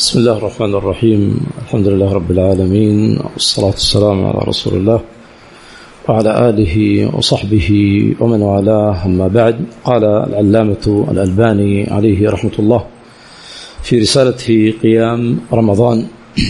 بسم الله الرحمن الرحيم. الحمد لله رب العالمين، والصلاة والسلام على رسول الله وعلى آله وصحبه ومن والاه، أما بعد. قال العلامة الألباني عليه رحمة الله في رسالته قيام رمضان،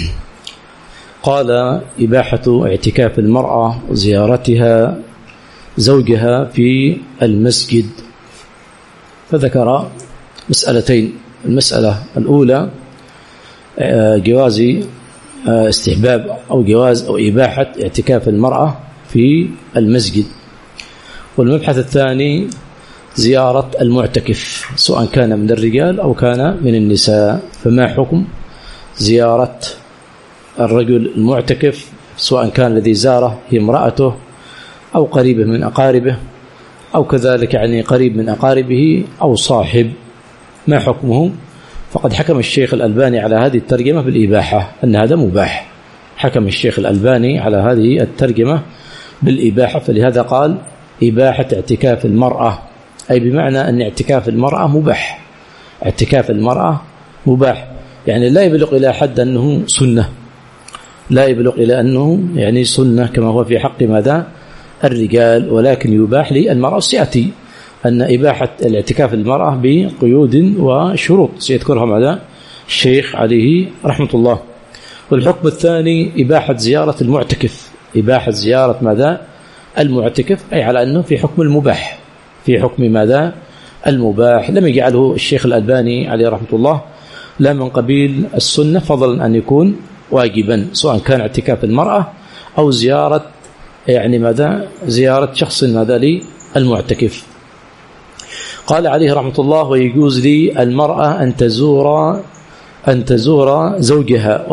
قال: إباحة اعتكاف المرأة وزيارتها زوجها في المسجد. فذكر مسألتين. المسألة الأولى جواز استحباب أو جواز أو إباحة اعتكاف المرأة في المسجد، والمبحث الثاني زيارة المعتكف سواء كان من الرجال أو كان من النساء. فما حكم زيارة الرجل المعتكف سواء كان الذي زاره هي امرأته أو قريبه من أقاربه أو كذلك قريب من أقاربه أو صاحب، ما حكمه؟ فقد حكم الشيخ الألباني على هذه الترجمة بالإباحة، أن هذا مباح. حكم الشيخ الألباني على هذه الترجمة بالإباحة، فلهذا قال إباحة اعتكاف المرأة، أي بمعنى أن اعتكاف المرأة مباح. اعتكاف المرأة مباح، يعني لا يبلغ إلى حد أنه سنة، لا يبلغ إلى أنه سنة كما هو في حق ماذا الرجال، ولكن يباح للمرأة. سيأتي أن إباحة الاعتكاف المرأة بقيود وشروط سيذكرها ماذا الشيخ عليه رحمة الله. والحكم الثاني إباحة زيارة المعتكف، إباحة زيارة ماذا المعتكف، أي على أنه في حكم المباح، في حكم ماذا المباح. لم يجعله الشيخ الألباني عليه رحمة الله لا من قبيل السنة فضلا أن يكون واجبا، سواء كان اعتكاف المرأة أو زيارة زيارة شخص ماذا للمعتكف. قال عليه رحمة الله: ويجوز لي المرأة أن تزور زوجها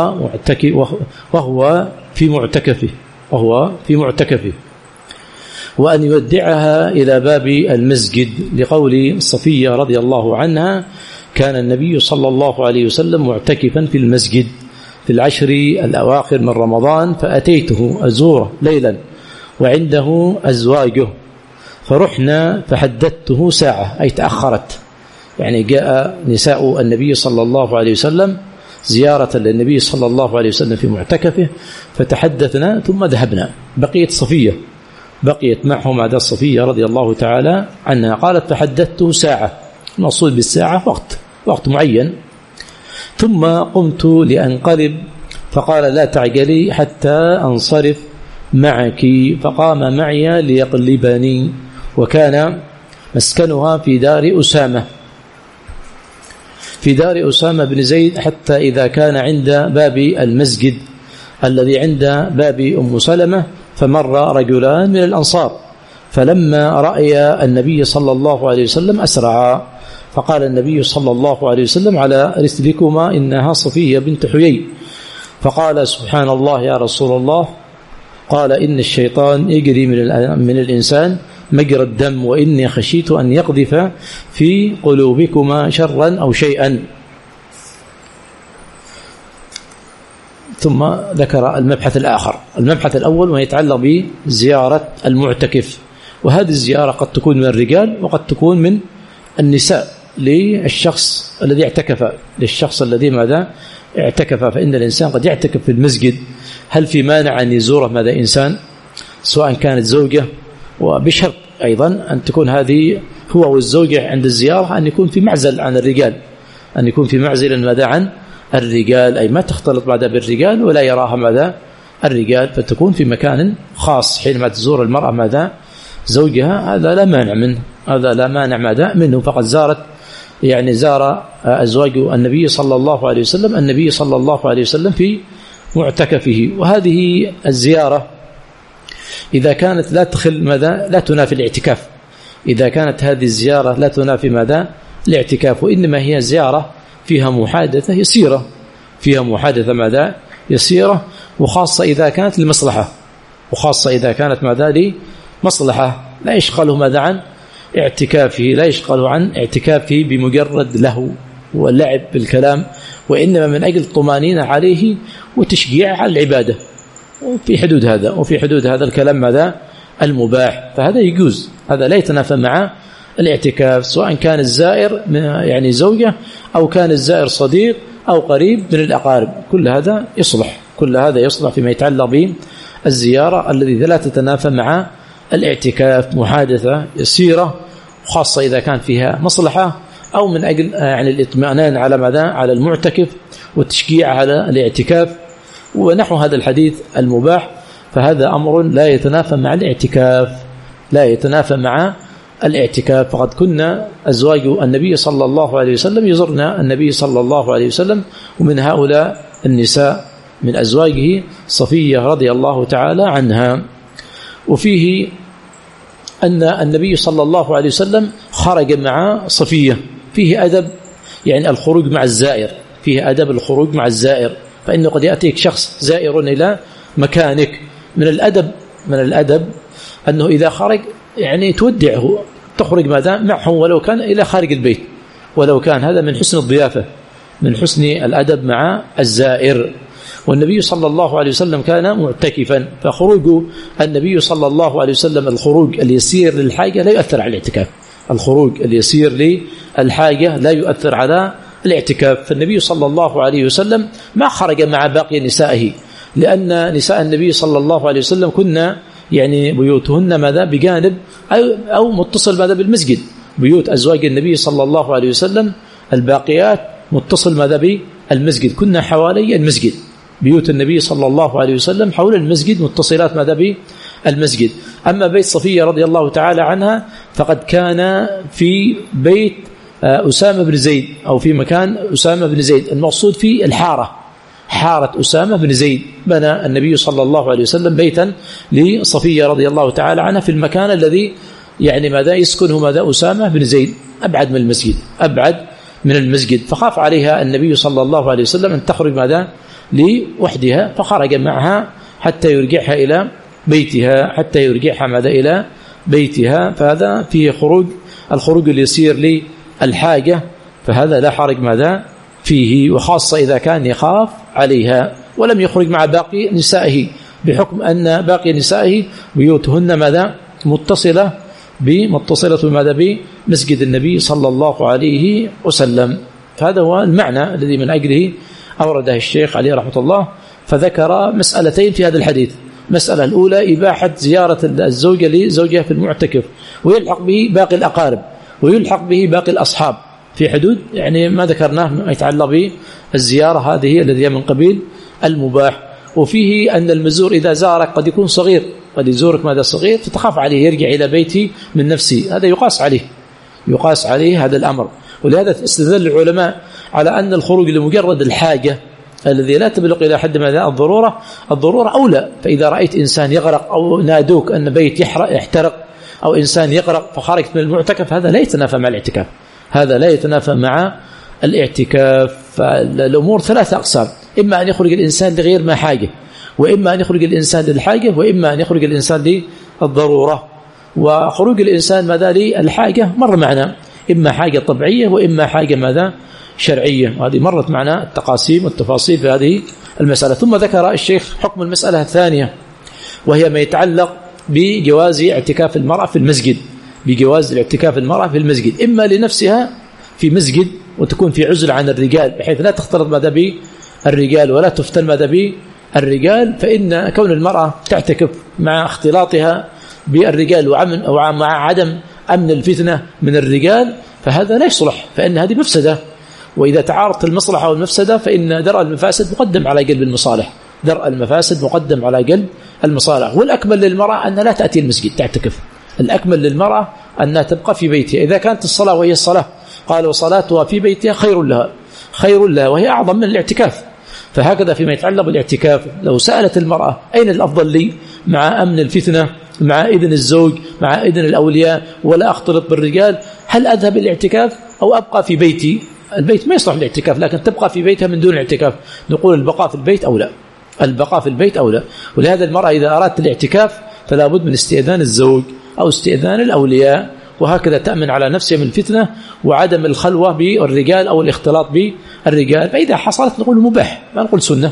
وهو في معتكفه وأن يودعها إلى باب المسجد، لقول صفية رضي الله عنها: كان النبي صلى الله عليه وسلم معتكفا في المسجد في العشر الأواخر من رمضان، فأتيته أزوره ليلا وعنده أزواجه، فرحنا فحدثته ساعة، أي تأخرت، جاء نساء النبي صلى الله عليه وسلم زيارة للنبي صلى الله عليه وسلم في معتكفه، فتحدثنا ثم ذهبنا. بقيت معهم عدا الصفية رضي الله تعالى عنها. قالت: فحدثته ساعة، المقصود بالساعة وقت معين، ثم قمت لأنقلب فقال: لا تعجلي حتى أنصرف معك، فقام معي ليقلبني، وكان مسكنها في دار أسامة بن زيد، حتى إذا كان عند باب المسجد الذي عند باب أم سلمة فمر رجلان من الأنصار، فلما رأي النبي صلى الله عليه وسلم أسرعا، فقال النبي صلى الله عليه وسلم: على رسلكما، إنها صفية بنت حيي. فقال: سبحان الله يا رسول الله. قال: إن الشيطان يجري من الإنسان مجرى الدم، وإني خشيت أن يقذف في قلوبكما شرا أو شيئا. ثم ذكر المبحث الآخر. المبحث الأول ما يتعلق بزيارة المعتكف، وهذه الزيارة قد تكون من الرجال وقد تكون من النساء للشخص الذي اعتكف، فإن الإنسان قد يعتكف في المسجد. هل في مانع أن يزوره إنسان سواء كانت زوجة، وبشرط أيضا أن تكون هذه هو والزوجة عند الزيارة أن يكون في معزل عن الرجال، أن يكون في معزل عن الرجال، أي ما تختلط بعدها بالرجال ولا يراها الرجال، فتكون في مكان خاص حينما تزور المرأة زوجها. هذا لا مانع منه. فقد زار أزواج النبي صلى الله عليه وسلم في معتكفه. وهذه الزيارة إذا كانت لا تنافي الاعتكاف، إذا كانت هذه الزيارة لا تنافي الاعتكاف، وإنما هي زيارة فيها محادثة يسيرة، وخاصة إذا كانت لمصلحة، لمصلحة لا يشغله عن اعتكافه، لا يشغله عن اعتكافه بمجرد له واللعب بالكلام، وإنما من أجل الطمأنينة عليه وتشجيع على العبادة، وفي حدود هذا الكلام المباح، فهذا يجوز، هذا لا يتنافى مع الاعتكاف، سواء كان الزائر زوجة أو كان الزائر صديق أو قريب من الأقارب، كل هذا يصلح، كل هذا يصلح فيما يتعلق بالزيارة الذي لا تتنافى مع الاعتكاف، محادثة يسيرة خاصة إذا كان فيها مصلحة أو من أجل يعني الاطمئنان على ماذا؟ على المعتكف والتشجيع على الاعتكاف ونحو هذا الحديث المباح، فهذا أمر لا يتنافى مع الاعتكاف، لا يتنافى مع الاعتكاف. فقد كنا أزواج النبي صلى الله عليه وسلم يزرنا النبي صلى الله عليه وسلم، ومن هؤلاء النساء من أزواجه صفية رضي الله تعالى عنها. وفيه أن النبي صلى الله عليه وسلم خرج مع صفية، فيه أدب يعني الخروج مع الزائر، فيه أدب الخروج مع الزائر، فإنه قد يأتيك شخص زائر إلى مكانك، من الأدب أنه إذا خرج يعني تودعه، تخرج ماذا معه ولو كان إلى خارج البيت، ولو كان هذا من حسن الضيافة، من حسن الأدب مع الزائر. والنبي صلى الله عليه وسلم كان معتكفا، فخروج النبي صلى الله عليه وسلم الخروج اليسير للحاجة لا يؤثر على الاعتكاف، الخروج اليسير للحاجة لا يؤثر على الاعتكاف. فالنبي صلى الله عليه وسلم ما خرج مع باقي نسائه، لأن نساء النبي صلى الله عليه وسلم كنا يعني بيوتهن ماذا؟ بجانب أو متصل ماذا؟ بالمسجد. بيوت أزواج النبي صلى الله عليه وسلم الباقيات متصل ماذا؟ بالمسجد، كنا حوالي المسجد، بيوت النبي صلى الله عليه وسلم حول المسجد متصلات ماذا؟ بالمسجد. أما بيت صفية رضي الله تعالى عنها فقد كان في بيت أسامة بن زيد، أو في مكان أسامة بن زيد، المقصود في الحارة، حارة أسامة بن زيد. بنى النبي صلى الله عليه وسلم بيتا لصفية رضي الله تعالى عنها في المكان الذي يعني ماذا؟ يسكنه ماذا؟ أسامة بن زيد، أبعد من المسجد، أبعد من المسجد. فخاف عليها النبي صلى الله عليه وسلم أن تخرج ماذا؟ لوحدها، فخرج معها حتى يرجعها إلى بيتها، حتى يرجعها ماذا؟ إلى بيتها. فهذا فيه الخروج اليسير للحاجة، فهذا لا حرج ماذا؟ فيه، وخاصة إذا كان يخاف عليها. ولم يخرج مع باقي نسائه، بحكم أن باقي نسائه بيوتهن ماذا؟ متصلة ماذا؟ بمسجد النبي صلى الله عليه وسلم. فهذا هو المعنى الذي من أجله أورده الشيخ عليه رحمة الله. فذكر مسألتين في هذا الحديث، مسألة الأولى إباحة زيارة الزوجة لزوجها في المعتكف، ويلحق به باقي الأقارب، ويلحق به باقي الأصحاب في حدود يعني ما ذكرناه ما يتعلق بالزيارة، هذه الذي من قبيل المباح. وفيه أن المزور إذا زارك قد يكون صغير، قد يزورك ماذا؟ صغير، فتخاف عليه يرجع إلى بيته من نفسه، هذا يقاس عليه هذا الأمر. ولهذا استدل العلماء على أن الخروج لمجرد الحاجة الذي لا تبلغ إلى حد ماذا؟ الضرورة أولى. فإذا رأيت إنسان يغرق أو نادوك أن بيت يحترق أو إنسان يغرق فخرجت من المعتكف، هذا لا يتنافى مع الاعتكاف، هذا لا يتنافى مع الاعتكاف. فالأمور ثلاثة أقسام، إما أن يخرج الإنسان لغير ما حاجة، وإما أن يخرج الإنسان للحاجة، وإما أن يخرج الإنسان للضرورة. وخروج الإنسان ماذا؟ للحاجة مر معنا، إما حاجة طبيعية وإما حاجة ماذا؟ شرعية، هذه مرت معنا التقاسيم والتفاصيل في هذه المسألة. ثم ذكر الشيخ حكم المسألة الثانية، وهي ما يتعلق بجواز اعتكاف المرأة في المسجد، بجواز الاعتكاف المرأة في المسجد، إما لنفسها في مسجد وتكون في عزل عن الرجال بحيث لا تختلط ماذا بالرجال ولا تفتن ماذا بالرجال، فإن كون المرأة تعتكف مع اختلاطها بالرجال ومع عدم أمن الفتنة من الرجال فهذا لا يصلح، فإن هذه مفسدة. وإذا تعارضت المصلحة والمفسدة فإن درء المفاسد مقدم على جلب المصالح، درء المفاسد مقدم على جلب المصالح. والأكمل للمرأة أن لا تأتي المسجد تعتكف، الأكمل للمرأة أنها تبقى في بيتها. إذا كانت الصلاة وهي الصلاة قال وصلاتها في بيتها خير لها وهي أعظم من الاعتكاف. فهكذا فيما يتعلق بالاعتكاف، لو سألت المرأة أين الأفضل لي مع أمن الفتنة، مع إذن الزوج، مع إذن الأولياء، ولا أختلط بالرجال، هل أذهب الاعتكاف أو أبقى في بيتي؟ البيت ما يصلح الاعتكاف، لكن تبقى في بيتها من دون اعتكاف، نقول البقاء في البيت أولى، البقاء في البيت أولى. ولهذا المرأة إذا أرادت الاعتكاف فلا بد من استئذان الزوج أو استئذان الأولياء، وهكذا تأمن على نفسها من الفتنة وعدم الخلوة بالرجال أو الاختلاط بالرجال. فإذا حصلت نقول مباح، ما نقول سنة،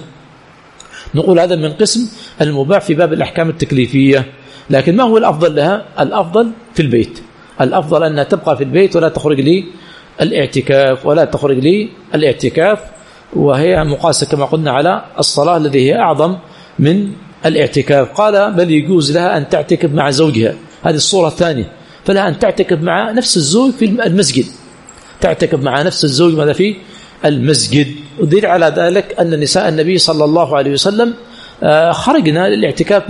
نقول هذا من قسم المباح في باب الأحكام التكليفية. لكن ما هو الأفضل لها؟ الأفضل في البيت، الأفضل أنها تبقى في البيت ولا تخرج لي الاعتكاف، وهي مقاسة كما قلنا على الصلاة الذي هي أعظم من الاعتكاف. قال بل يجوز لها أن تعتكف مع زوجها، هذه الصورة الثانية، فلها أن تعتكف مع نفس الزوج في المسجد، تعتكف مع نفس الزوج ماذا في المسجد. ودليل على ذلك أن نساء النبي صلى الله عليه وسلم خرجنا للاعتكاف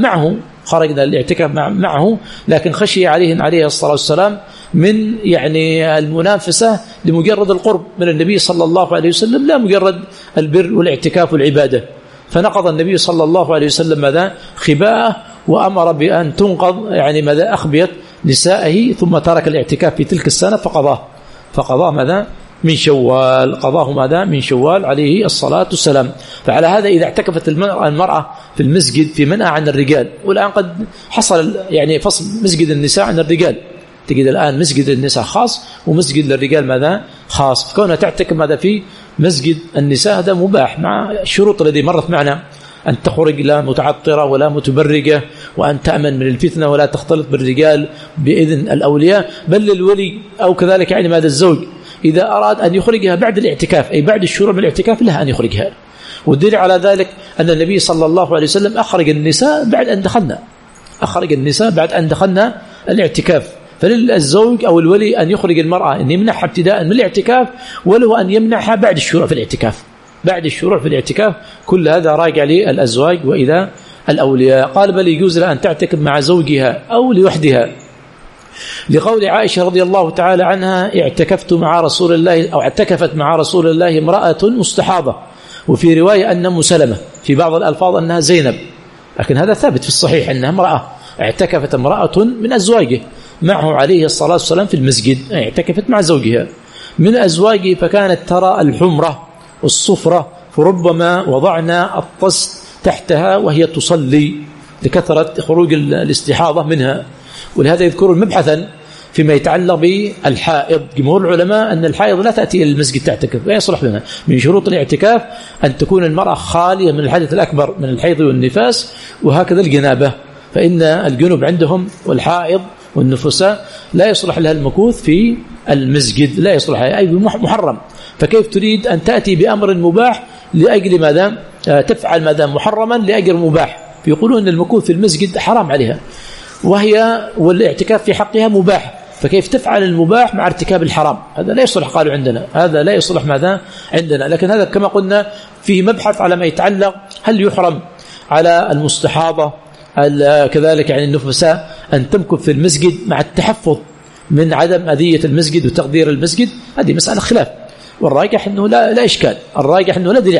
معه، لكن خشي عليهن عليه الصلاة والسلام من يعني المنافسة لمجرد القرب من النبي صلى الله عليه وسلم، لا مجرد البر والاعتكاف والعبادة. فنقض النبي صلى الله عليه وسلم ماذا خباءه، وأمر بأن تنقض يعني ماذا أخبيت نسائه، ثم ترك الاعتكاف في تلك السنة فقضاه ماذا من شوال، قضاه ماذا من شوال عليه الصلاة والسلام. فعلى هذا إذا اعتكفت المرأة في المسجد في منأى عن الرجال، والآن قد حصل يعني فصل مسجد النساء عن الرجال، تجد الآن مسجد النساء خاص ومسجد للرجال ماذا خاص، فكونها تعتكف ماذا في مسجد النساء هذا مباح مع الشروط التي مرت معنا، أن تخرج لا متعطرة ولا متبرجة، وأن تأمن من الفتنة ولا تختلط بالرجال بإذن الأولياء، بل للولي أو كذلك يعني ماذا الزوج إذا أراد أن يخرجها بعد الاعتكاف أي بعد الشروع من الاعتكاف لها أن يخرجها. والدليل على ذلك أن النبي صلى الله عليه وسلم أخرج النساء بعد أن دخلنا الاعتكاف. فللزوج أو الولي أن يخرج المرأة، أن يمنحها ابتداء من الاعتكاف، وله أن يمنحها بعد الشروع في الاعتكاف. كل هذا راجع للأزواج وإذا الأولياء. قال بل يجوز لها أن تعتكف مع زوجها أو لوحدها، لقول عائشة رضي الله تعالى عنها اعتكفت مع رسول الله أو اعتكفت مع رسول الله امرأة مستحاضة، وفي رواية أن أم سلمة، في بعض الألفاظ أنها زينب، لكن هذا ثابت في الصحيح أنها امرأة، اعتكفت امرأة من أزواجه معه عليه الصلاة والسلام في المسجد، اعتكفت مع زوجها من أزواجه، فكانت ترى الحمرة والصفرة، فربما وضعنا الطست تحتها وهي تصلي لكثرة خروج الاستحاضة منها. ولهذا يذكرون مبحثا فيما يتعلق بالحائض. جمهور العلماء أن الحائض لا تأتي إلى المسجد تعتكف، لا يصلح لنا. من شروط الاعتكاف أن تكون المرأة خالية من الحدث الأكبر من الحيض والنفاس، وهكذا الجنابة، فإن الجنوب عندهم والحائض والنفساء لا يصلح لها المكوث في المسجد، لا يصلح لها، أي محرم. فكيف تريد أن تأتي بأمر مباح لأجل ماذا تفعل ماذا محرما لأجل مباح؟ فيقولون أن المكوث في المسجد حرام عليها، والاعتكاف في حقها مباح، فكيف تفعل المباح مع ارتكاب الحرام؟ هذا لا يصلح، قالوا عندنا هذا لا يصلح ماذا عندنا. لكن هذا كما قلنا فيه مبحث على ما يتعلق هل يحرم على المستحاضة كذلك يعني النفساء أن تمكث في المسجد مع التحفظ من عدم أذية المسجد وتقدير المسجد. هذه مسألة خلاف، والراجح أنه لا إشكال، الراجح أنه لا دليل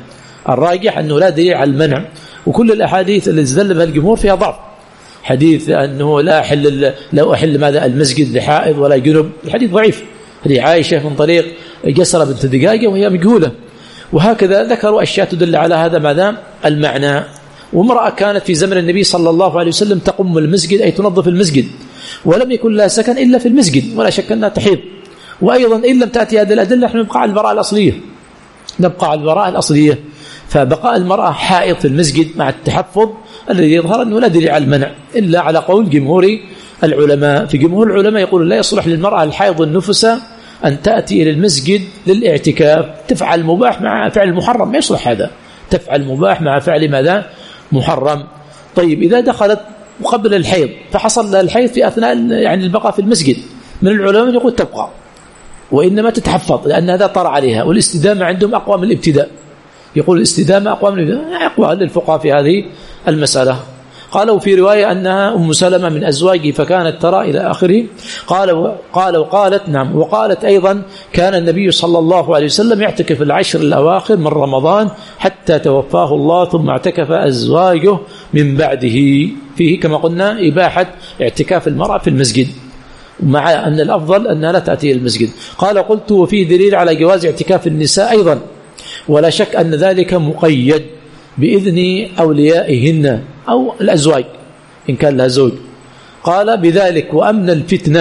على المنع، وكل الأحاديث اللي استدل بها الجمهور فيها ضعف. حديث أنه لا أحل ماذا المسجد لحائض ولا جنب، الحديث ضعيف. هذه عائشة من طريق جسرة بنت دقاقة وهي مجهولة، وهكذا ذكروا أشياء تدل على هذا ماذا المعنى. وامرأة كانت في زمن النبي صلى الله عليه وسلم تقوم المسجد أي تنظف المسجد، ولم يكن لها سكن إلا في المسجد، ولا شك أنها تحيض. وأيضا إن لم تأتي هذه الأدلة نحن نبقى على البراءة الأصلية، فبقاء المرأة حائض في المسجد مع التحفظ الذي يظهر أنه لا دليل على المنع إلا على قول جمهور العلماء. في جمهور العلماء يقول لا يصلح للمرأة الحائض النفسة أن تأتي إلى المسجد للاعتكاف، تفعل مباح مع فعل محرم، ما يصلح هذا، تفعل مباح مع فعل ماذا محرم. طيب إذا دخلت قبل الحيض فحصل لها الحيض في أثناء يعني البقاء في المسجد، من العلماء يقول تبقى، وإنما تتحفظ لأن هذا طرأ عليها، والاستدامة عندهم أقوى من الابتداء، يقول الاستدامة أقوى من الابتداء، أقوى للفقهاء في هذه المسألة. قالوا في رواية أنها أم سلمة من أزواجه فكانت ترى إلى آخره. وقالت نعم، وقالت أيضا كان النبي صلى الله عليه وسلم يعتكف العشر الأواخر من رمضان حتى توفاه الله، ثم اعتكف أزواجه من بعده. فيه كما قلنا إباحة اعتكاف المرأة في المسجد، مع أن الأفضل أنها لا تأتي المسجد. قال قلت وفيه دليل على جواز اعتكاف النساء أيضا، ولا شك أن ذلك مقيد بإذن أوليائهن أو الأزواج إن كان لها زوج. قال بذلك وأمن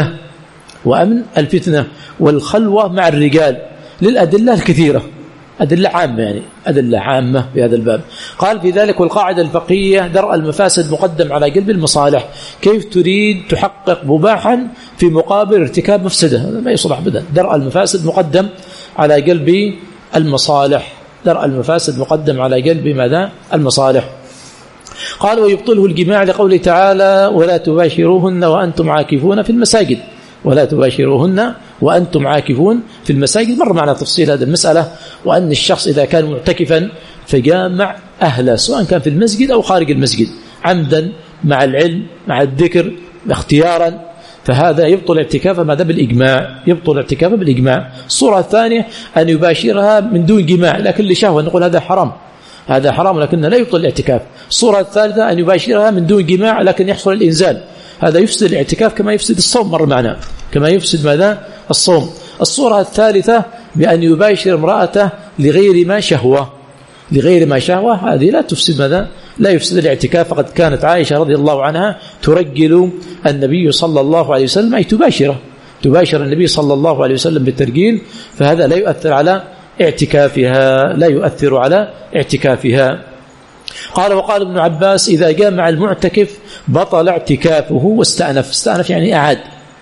الفتنة والخلوة مع الرجال، للأدلة الكثيرة، أدلة عامة يعني أدلة عامة في هذا الباب. قال في ذلك والقاعدة الفقهية درء المفاسد مقدم على جلب المصالح. كيف تريد تحقق مباحا في مقابل ارتكاب مفسدة؟ هذا ما يصلح أبدا. درء المفاسد مقدم على جلب المصالح. درء المفاسد مقدم على جلب ماذا؟ المصالح. قال ويبطله الجماع لقوله تعالى ولا تباشروهن وأنتم عاكفون في المساجد، ولا تباشروهن وأنتم عاكفون في المساجد. مر معنا تفصيل هذه المسألة، وأن الشخص إذا كان معتكفا فجامع أهله سواء كان في المسجد أو خارج المسجد عمدا مع العلم مع الذكر اختيارا، فهذا يبطل اعتكافه ماذا؟ بالإجماع، يبطل اعتكافه بالإجماع. الصورة الثانية أن يباشرها من دون جماع لكن لشهوة، نقول هذا حرام، هذا حرام لكنه لا يبطل الاعتكاف. الصورة الثالثة أن يباشرها من دون جماع لكن يحصل الإنزال، هذا يفسد الاعتكاف كما يفسد الصوم، مر معنا كما يفسد ماذا؟ الصوم. الصورة الثالثة بأن يباشر امرأته لغير ما شهوة، لغير ما شهوة، هذه لا تفسد ماذا؟ لا يفسد الاعتكاف. فقد كانت عائشة رضي الله عنها ترجل النبي صلى الله عليه وسلم، أي تباشر النبي صلى الله عليه وسلم بالترجيل، فهذا لا يؤثر على اعتكافها، لا يؤثر على اعتكافها. قال وقال ابن عباس إذا جامع المعتكف بطل اعتكافه واستأنف. استأنف يعني أعاد،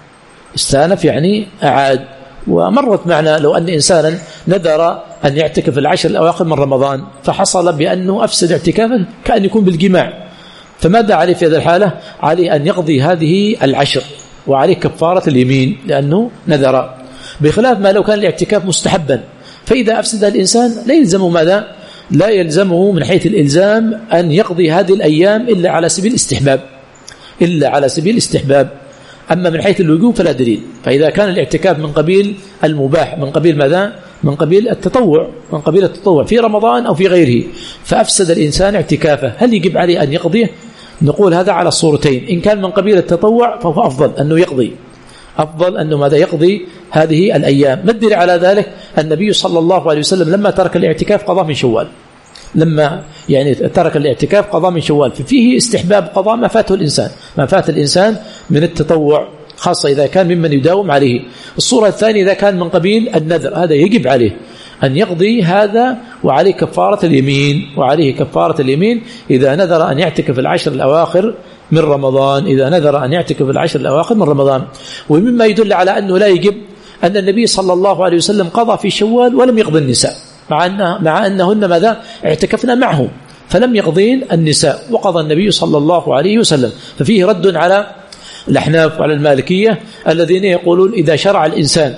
استأنف يعني أعاد. ومرت معنا لو أن إنسانا نذر أن يعتكف العشر الأواخر من رمضان فحصل بأنه أفسد اعتكافا كأن يكون بالجماع، فماذا عليه في هذه الحالة؟ عليه أن يقضي هذه العشر وعليه كفارة اليمين لأنه نذر، بخلاف ما لو كان الاعتكاف مستحبا، فإذا أفسد الإنسان لا يلزمه ماذا؟ لا يلزمه من حيث الإلزام أن يقضي هذه الأيام إلا على سبيل الاستحباب، إلا على سبيل الاستحباب. أما من حيث الوجوب فلا دليل. فإذا كان الاعتكاف من قبيل المباح، من قبيل ماذا؟ من قبيل التطوع، من قبيل التطوع في رمضان أو في غيره، فأفسد الإنسان اعتكافه، هل يجب عليه أن يقضيه؟ نقول هذا على الصورتين. إن كان من قبيل التطوع فهو أفضل أنه يقضي، أفضل أنه ماذا؟ يقضي هذه الأيام. ما الدليل على ذلك؟ النبي صلى الله عليه وسلم لما ترك الاعتكاف قضى من شوال، لما يعني ترك الاعتكاف قضى من شوال، ففيه استحباب قضاء ما فاته الإنسان، ما فات الإنسان من التطوع، خاصة إذا كان ممن يداوم عليه. الصورة الثانية إذا كان من قبيل النذر، هذا يجب عليه أن يقضي هذا وعليه كفارة اليمين، وعليه كفارة اليمين إذا نذر أن يعتكف العشر الأواخر من رمضان، إذا نذر أن يعتكف العشر الأواخر من رمضان. ومما يدل على أنه لا يجب أن النبي صلى الله عليه وسلم قضى في شوال ولم يقضي النساء، مع أنهن ماذا؟ اعتكفنا معه، فلم يقضين النساء وقضى النبي صلى الله عليه وسلم. ففيه رد على الأحناف وعلى المالكية الذين يقولون إذا شرع الإنسان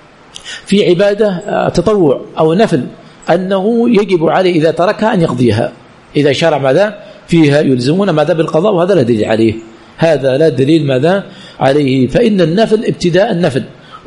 في عبادة تطوع أو نفل أنه يجب عليه إذا تركها أن يقضيها، إذا شرع ماذا فيها يلزمون ماذا؟ بالقضاء، وهذا لا دليل عليه، هذا لا دليل ماذا عليه. فإن النفل ابتداء النفل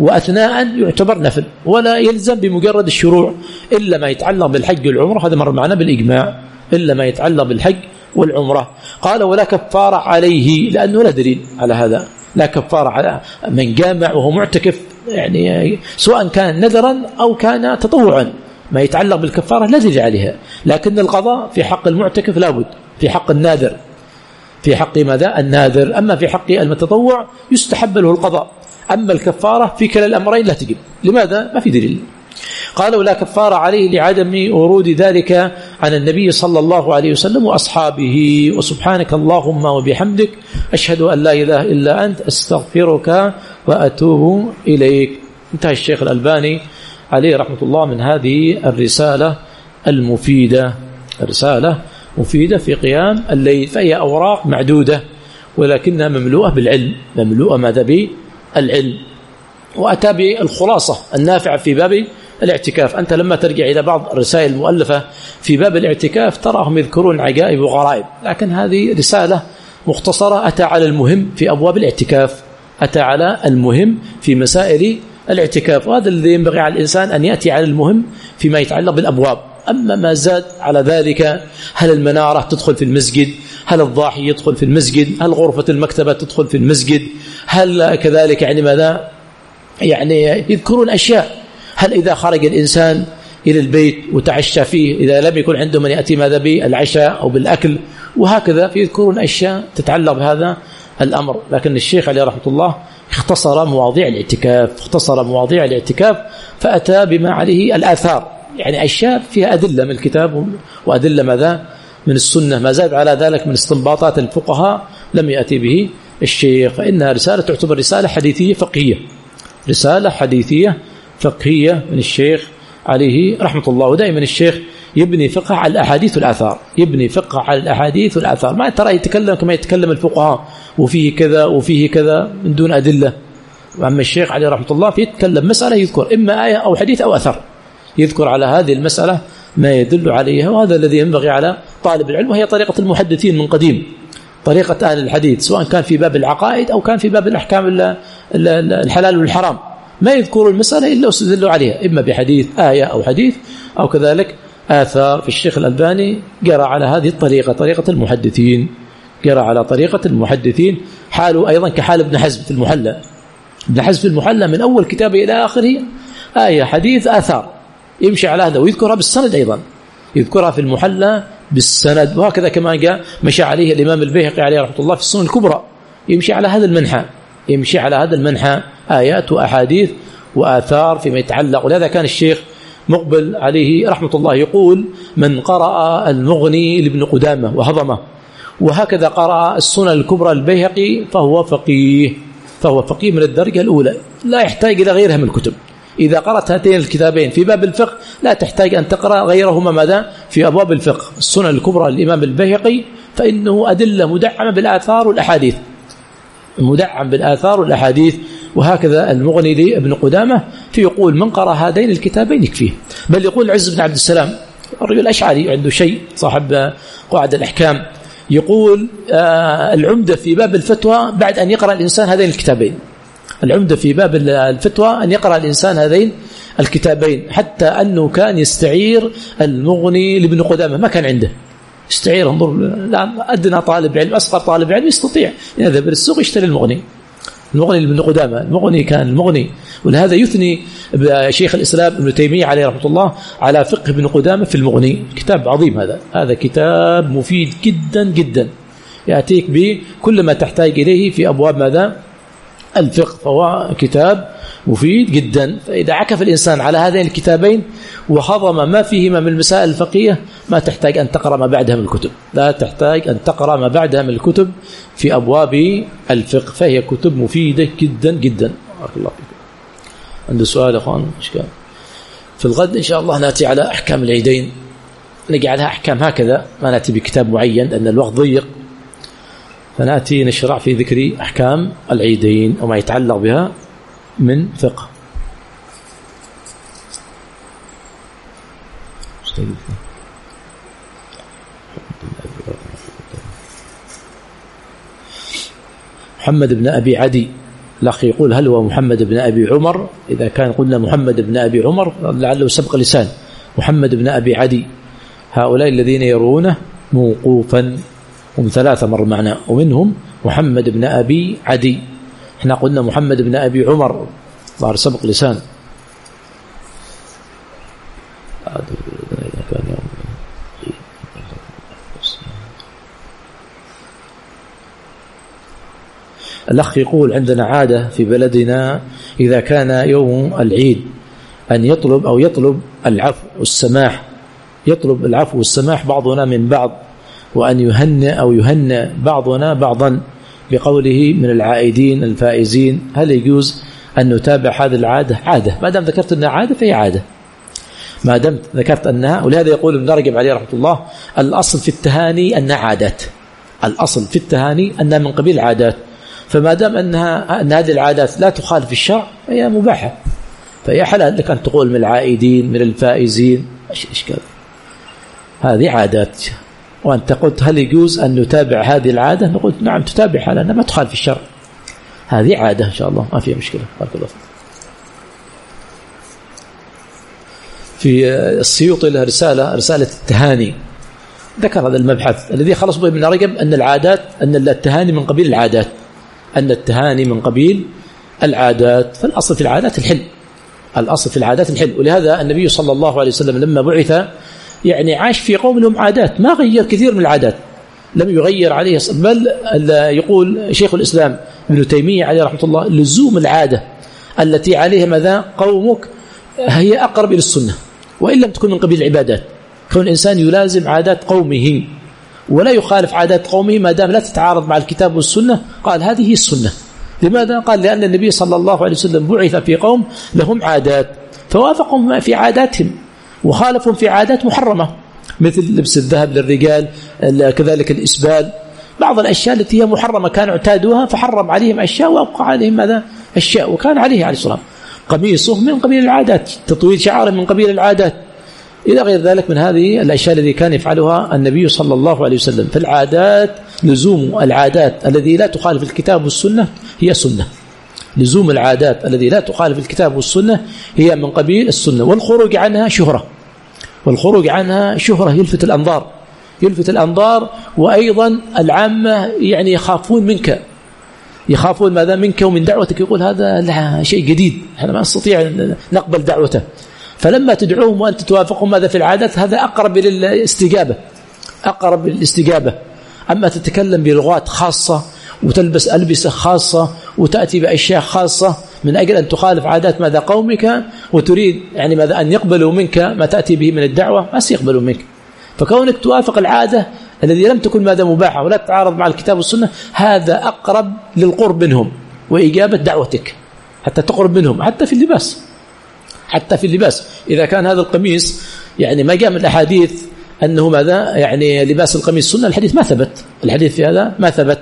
وأثناء يعتبر نفل، ولا يلزم بمجرد الشروع إلا ما يتعلق بالحج والعمرة، هذا مر معنا بالإجماع، إلا ما يتعلق بالحج والعمرة. قال ولا كفارة عليه، لأنه لا دليل على هذا، لا كفارة على من جامع وهو معتكف، يعني سواء كان نذرا أو كان تطوعا، ما يتعلق بالكفارة لا دليل عليها. لكن القضاء في حق المعتكف لابد، في حق الناذر، في حق ماذا؟ الناذر. أما في حق المتطوع يستحب له القضاء، أما الكفارة في كلا الأمرين لا تجب. لماذا؟ ما في دليل. قال ولا كفارة عليه لعدم ورود ذلك عن النبي صلى الله عليه وسلم وأصحابه. وسبحانك اللهم وبحمدك أشهد أن لا إله إلا أنت أستغفرك وأتوب إليك. انتهى الشيخ الألباني عليه رحمة الله من هذه الرسالة المفيدة، رسالة مفيدة في قيام الليل، فهي أوراق معدودة ولكنها مملوءة بالعلم، مملوءة ماذا؟ بالعلم. وأتى بالخلاصة النافعة في باب الاعتكاف. أنت لما ترجع إلى بعض الرسائل المؤلفة في باب الاعتكاف تراهم يذكرون عجائب وغرائب، لكن هذه رسالة مختصرة أتى على المهم في أبواب الاعتكاف، أتى على المهم في مسائل الاعتكاف، وهذا الذي ينبغي على الإنسان أن يأتي على المهم فيما يتعلق بالأبواب. أما ما زاد على ذلك، هل المنارة تدخل في المسجد؟ هل الضاحي يدخل في المسجد؟ هل غرفة المكتبة تدخل في المسجد؟ هل كذلك يعني ماذا؟ يعني يذكرون أشياء، هل إذا خرج الإنسان إلى البيت وتعشى فيه إذا لم يكن عنده من يأتي ماذا بالعشاء أو بالأكل، وهكذا يذكرون أشياء تتعلق بهذا الأمر. لكن الشيخ عليه رحمة الله اختصر مواضيع الاعتكاف، اختصر مواضيع الاعتكاف، فأتى بما عليه الآثار، يعني أشياء فيها أدلة من الكتاب وأدلة ماذا من السنة، ما زاد على ذلك من استنباطات الفقهاء لم يأتي به الشيخ. فإنها رسالة تعتبر رسالة حديثية فقهية، رسالة حديثية فقهية من الشيخ عليه رحمة الله. ودائما الشيخ يبني فقه على الأحاديث والآثار، يبني فقه على الأحاديث والآثار، ما ترى يتكلم كما يتكلم الفقهاء وفيه كذا وفيه كذا من دون أدلة. وأما الشيخ عليه رحمة الله يتكلم مسألة يذكر إما آية أو حديث أو أثر، يذكر على هذه المسألة ما يدل عليها، وهذا الذي ينبغي على طالب العلم، وهي طريقة المحدثين من قديم، طريقة أهل الحديث، سواء كان في باب العقائد أو كان في باب الأحكام الحلال والحرام، ما يذكروا المسألة إلا استدلوا عليها إما بحديث آية أو حديث أو كذلك آثار. في الشيخ الألباني جرى على هذه الطريقة، طريقة المحدثين، جرى على طريقة المحدثين، حاله أيضا كحال ابن حزم في المحلى. ابن حزم في المحلى من أول كتابه إلى آخره آية حديث آثار، يمشي على هذا ويذكرها بالسند، أيضا يذكرها في المحلى بالسند. وهكذا كما جاء مشى عليه الإمام البيهقي عليه رحمة الله في السنن الكبرى، يمشي على هذا المنحى، يمشي على هذا المنحى، آيات وأحاديث وآثار فيما يتعلق. ولهذا كان الشيخ مقبل عليه رحمة الله يقول: من قرأ المغني لابن قدامة وهضمه، وهكذا قرأ السنن الكبرى البيهقي، فهو فقيه، فهو فقيه من الدرجة الأولى، لا يحتاج إلى غيرها من الكتب. إذا قرأت هاتين الكتابين في باب الفقه لا تحتاج أن تقرأ غيرهما ماذا في أبواب الفقه. السنن الكبرى للإمام البيهقي فإنه أدلة مدعمة بالآثار والأحاديث، مدعم بالآثار والأحاديث. وهكذا المغني لابن قدامة فيقول: من قرأ هذين الكتابين يكفيه. بل يقول العز بن عبد السلام الرجل الأشعري عنده شيء صاحب قواعد الأحكام، يقول العمدة في باب الفتوى بعد أن يقرأ الإنسان هذين الكتابين، العمدة في باب الفتوى أن يقرأ الإنسان هذين الكتابين، حتى أنه كان يستعير المغني لابن قدامة، ما كان عنده يستعير. انظر، أدنى طالب علم، أصغر طالب علم يستطيع يذهب إلى السوق يشتري المغني لابن قدامة. المغني كان المغني. ولهذا يثني شيخ الإسلام ابن تيمية عليه رحمة الله على فقه ابن قدامة في المغني، كتاب عظيم، هذا كتاب مفيد جدا جدا، يأتيك بكل ما تحتاج إليه في أبواب ماذا الفقه، فهو كتاب مفيد جدا. فإذا عكف الإنسان على هذين الكتابين وهضم ما فيهما من المسائل الفقهية ما تحتاج أن تقرأ ما بعدها من الكتب، لا تحتاج أن تقرأ ما بعدها من الكتب في أبواب الفقه، فهي كتب مفيدة جدا جدا. بارك الله فيكم. عنده سؤال يا أخوان؟ إشكال؟ في الغد إن شاء الله نأتي على أحكام العيدين، نجعلها أحكام هكذا، ما نأتي بكتاب معين لأن الوقت ضيق، فنأتي نشرع في ذكر أحكام العيدين وما يتعلق بها من فقه. محمد بن أبي عدي، الأخ يقول: هل هو محمد بن أبي عمر؟ إذا كان قلنا محمد بن أبي عمر لعله سبق لسان. محمد بن أبي عدي، هؤلاء الذين يرونه موقوفا هم ثلاثة مر معنا، ومنهم محمد بن أبي عدي. احنا قلنا محمد بن أبي عمر، ظهر سبق لسان. الأخ يقول: عندنا عادة في بلدنا إذا كان يوم العيد أن يطلب العفو والسماح، يطلب العفو والسماح بعضنا من بعض، وأن يهنئ بعضنا بعضا بقوله من العائدين الفائزين. هل يجوز أن نتابع هذه العادة؟ عادة، ما دام ذكرت أنها عادة فهي عادة، ما دام ذكرت أنها. ولهذا يقول ابن رجب عليه رحمة الله: الأصل في التهاني أنها عادات، الأصل في التهاني أنها من قبيل العادات، فما دام أن هذه العادات لا تخالف الشرع فهي مباحة، فهي حلال لك أن تقول من العائدين من الفائزين، ايش إشكال؟ هذه عادات. وأنت قلت: هل يجوز أن نتابع هذه العادة؟ نقول: نعم تتابعها لأنها ما تخالف الشرع، هذه عادة إن شاء الله ما فيها مشكلة. بارك الله فيك. في السيوطي له رسالة التهاني، ذكر هذا المبحث الذي خلص به ابن رجب، أن العادات، أن التهاني من قبيل العادات، أن التهاني من قبيل العادات، فالأصل في العادات الحل، الأصل في العادات الحل. ولهذا النبي صلى الله عليه وسلم لما بعث يعني عاش في قوم لهم عادات، ما غير كثير من العادات، لم يغير عليه، بل يقول شيخ الإسلام ابن تيمية عليه رحمة الله: لزوم العادة التي عليها ماذا قومك هي أقرب إلى السنة، وإن لم تكن من قبيل العبادات. كون الإنسان يلازم عادات قومه ولا يخالف عادات قومه ما دام لا تتعارض مع الكتاب والسنة، قال هذه هي السنة. لماذا؟ قال: لأن النبي صلى الله عليه وسلم بعث في قوم لهم عادات، فوافقهم في عاداتهم وخالفهم في عادات محرمة، مثل لبس الذهب للرجال، كذلك الإسبال، بعض الأشياء التي هي محرمة كانوا اعتادوها فحرم عليهم أشياء وأبقى عليهم ماذا أشياء، وكان عليه عليه الصلاة قميصه من قبيل العادات، تطويل شعاره من قبيل العادات، إلى غير ذلك من هذه الأشياء التي كان يفعلها النبي صلى الله عليه وسلم. فالعادات، لزوم العادات الذي لا تخالف الكتاب والسنة هي سنة، لزوم العادات الذي لا تخالف الكتاب والسنة هي من قبيل السنة، والخروج عنها شهرة، والخروج عنها شهرة يلفت الأنظار، يلفت الأنظار، وأيضا العامة يعني يخافون منك، يخافون ماذا منك ومن دعوتك، يقول هذا لا شيء جديد، احنا ما نستطيع نقبل دعوته، فلما تدعوهم وأنت توافقهم ماذا في العادات هذا أقرب للاستجابة، أقرب للاستجابة. أما تتكلم بلغات خاصة وتلبس ألبسة خاصة وتأتي بأشياء خاصة من أجل أن تخالف عادات ماذا قومك، وتريد يعني ماذا أن يقبلوا منك ما تأتي به من الدعوة، ما سيقبلوا منك. فكونك توافق العادة الذي لم تكن ماذا مباحة ولا تتعارض مع الكتاب والسنة، هذا أقرب للقرب منهم وإجابة دعوتك، حتى تقرب منهم، حتى في اللباس، حتى في اللباس. إذا كان هذا القميص يعني ما جاء من الأحاديث أنه ماذا يعني لباس القميص سنة، الحديث ما ثبت، الحديث في هذا ما ثبت،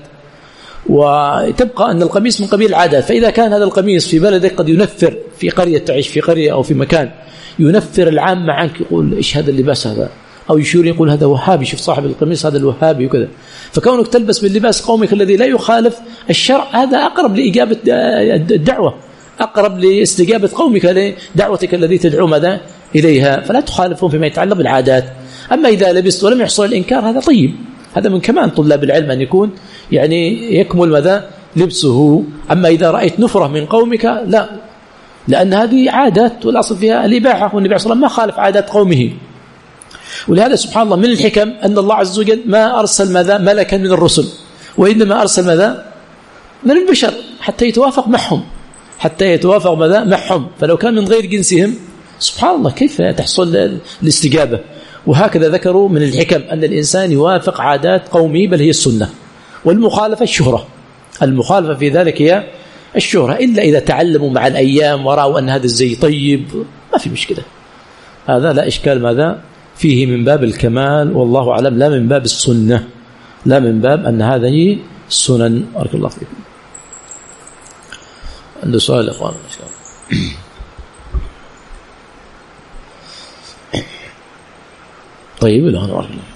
وتبقى أن القميص من قبيل العادات. فإذا كان هذا القميص في بلدك قد ينفر، في قرية تعيش في قرية أو في مكان ينفر العامة عنك، يقول إيش هذا اللباس هذا، أو يشير يقول هذا وهابي، شوف صاحب القميص هذا الوهابي وكذا. فكونك تلبس من لباس قومك الذي لا يخالف الشرع هذا أقرب لإجابة الدعوة، أقرب لاستجابة قومك لدعوتك الذي تدعو ماذا إليها، فلا تخالفهم فيما يتعلق بالعادات. أما إذا لبست ولم يحصل الإنكار هذا طيب، هذا من كمان طلاب العلم أن يكون يعني يكمل ماذا لبسه. أما إذا رأيت نفرة من قومك لا، لأن هذه عادات والأصل فيها الإباحة، والنبي صلى الله عليه وسلم ما خالف عادات قومه. ولهذا سبحان الله من الحكم أن الله عز وجل ما أرسل ماذا ملكا من الرسل، وإنما أرسل ماذا من البشر حتى يتوافق معهم، حتى يتوافق ماذا معهم. فلو كان من غير جنسهم سبحان الله كيف تحصل الاستجابة. وهكذا ذكروا من الحكم أن الإنسان يوافق عادات قومه بل هي السنة، والمخالفة الشهرة، المخالفة في ذلك هي الشهرة، إلا إذا تعلموا مع الأيام ورأوا أن هذا الزي طيب ما في مشكلة، هذا لا إشكال ماذا فيه من باب الكمال، والله أعلم، لا من باب السنة، لا من باب أن هذه سنن. بارك الله فيكم. عنده سؤال يا إخوان؟ طيب لا، بارك الله.